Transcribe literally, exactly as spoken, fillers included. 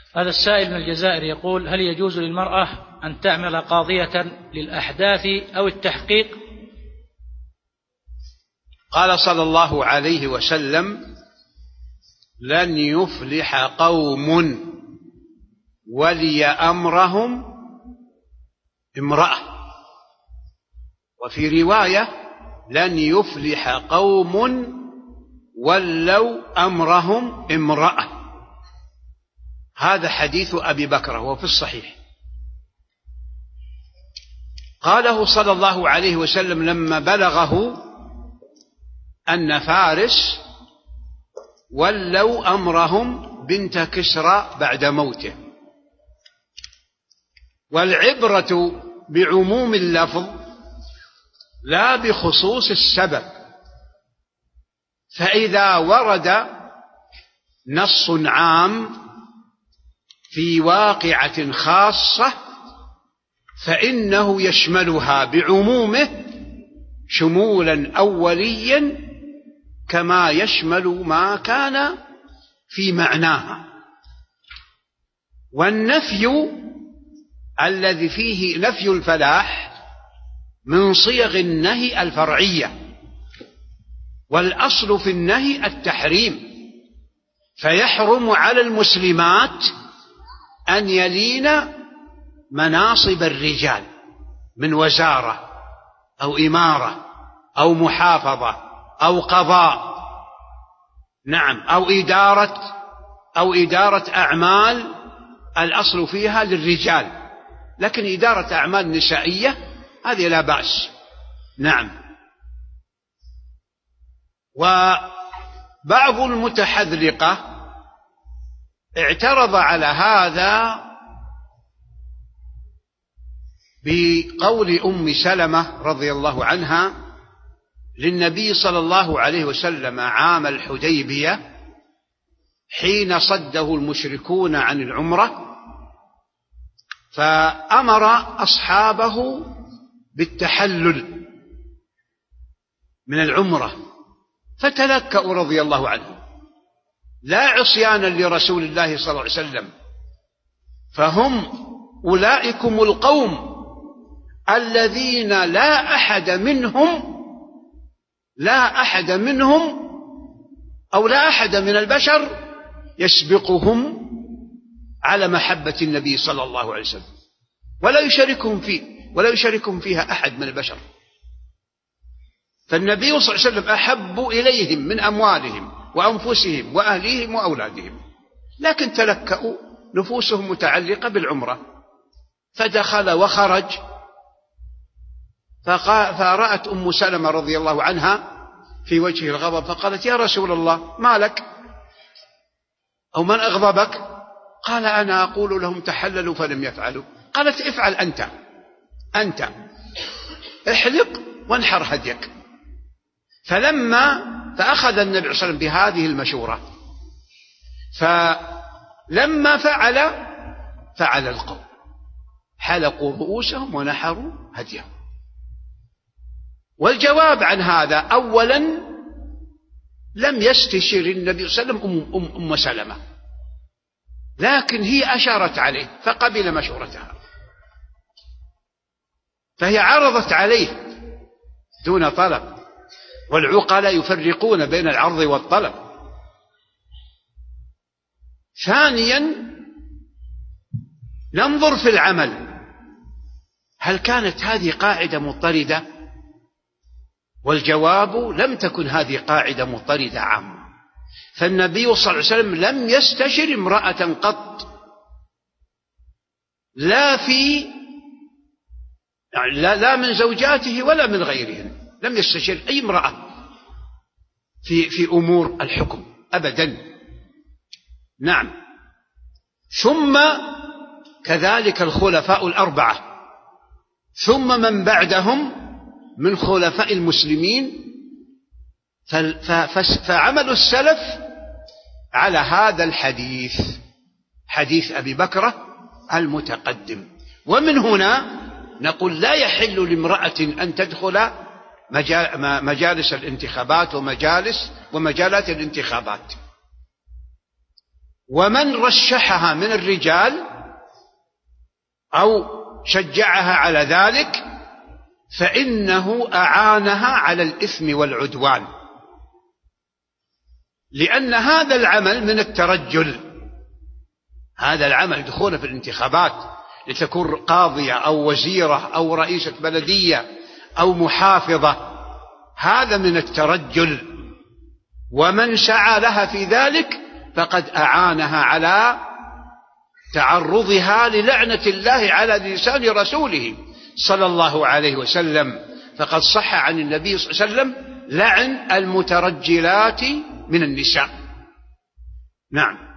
هذا السائل من الجزائر يقول: هل يجوز للمرأة أن تعمل قاضية للأحداث أو التحقيق؟ قال صلى الله عليه وسلم: لن يفلح قوم ولي أمرهم امرأة. وفي رواية: لن يفلح قوم ولوا أمرهم امرأة. هذا حديث أبي بكر وهو في الصحيح. قاله صلى الله عليه وسلم لما بلغه أن فارس ولوا أمرهم بنت كسرى بعد موته. والعبرة بعموم اللفظ لا بخصوص السبب، فإذا ورد نص عام في واقعة خاصة فإنه يشملها بعمومه شمولا أوليا كما يشمل ما كان في معناها. والنفي الذي فيه نفي الفلاح من صيغ النهي الفرعية، والأصل في النهي التحريم، فيحرم على المسلمات أن يلين مناصب الرجال من وزارة أو إمارة أو محافظة أو قضاء، نعم، أو إدارة أو إدارة أعمال الأصل فيها للرجال، لكن إدارة أعمال نسائية هذه لا بأس. نعم. وبعض المتحذلقة اعترض على هذا بقول أم سلمة رضي الله عنها للنبي صلى الله عليه وسلم عام الحديبية حين صده المشركون عن العمرة، فأمر أصحابه بالتحلل من العمرة، فتلكأوا رضي الله عنهم لا عصيانا لرسول الله صلى الله عليه وسلم، فهم أولئكم القوم الذين لا أحد منهم لا أحد منهم أو لا أحد من البشر يسبقهم على محبة النبي صلى الله عليه وسلم، ولا يشاركهم فيه ولا يشاركهم فيها أحد من البشر. فالنبي صلى الله عليه وسلم أحب إليهم من أموالهم وأنفسهم وأهليهم وأولادهم، لكن تلكأوا نفوسهم متعلقة بالعمرة، فدخل وخرج. فرأت أم سلمة رضي الله عنها في وجهه الغضب، فقالت: يا رسول الله ما لك أو من أغضبك؟ قال: أنا أقول لهم تحللوا فلم يفعلوا. قالت: افعل أنت أنت احلق وانحر هديك. فلما فأخذ النبي صلى الله عليه وسلم بهذه المشورة، فلما فعل فعل القوم حلقوا رؤوسهم ونحروا هديهم. والجواب عن هذا: أولا لم يستشر النبي صلى الله عليه وسلم أم, أم, أم سلمة، لكن هي أشارت عليه فقبل مشورتها، فهي عرضت عليه دون طلب، والعقلاء يفرقون بين العرض والطلب. ثانيا ننظر في العمل، هل كانت هذه قاعدة مضطردة؟ والجواب: لم تكن هذه قاعدة مضطردة عامة، فالنبي صلى الله عليه وسلم لم يستشر امرأة قط، لا في لا, لا من زوجاته ولا من غيرهن، لم يستشر أي امرأة في في أمور الحكم أبدا. نعم. ثم كذلك الخلفاء الأربعة، ثم من بعدهم من خلفاء المسلمين، فعمل السلف على هذا الحديث، حديث أبي بكر المتقدم. ومن هنا نقول لا يحل لامرأة أن تدخل مجالس الانتخابات ومجالس ومجالات الانتخابات، ومن رشحها من الرجال أو شجعها على ذلك فإنه أعانها على الإثم والعدوان، لأن هذا العمل من الترجل، هذا العمل دخوله في الانتخابات لتكون قاضية أو وزيرة أو رئيسة بلدية أو محافظة، هذا من الترجل، ومن سعى لها في ذلك فقد أعانها على تعرضها للعنة الله على لسان رسوله صلى الله عليه وسلم، فقد صح عن النبي صلى الله عليه وسلم لعن المترجلات من النساء. نعم.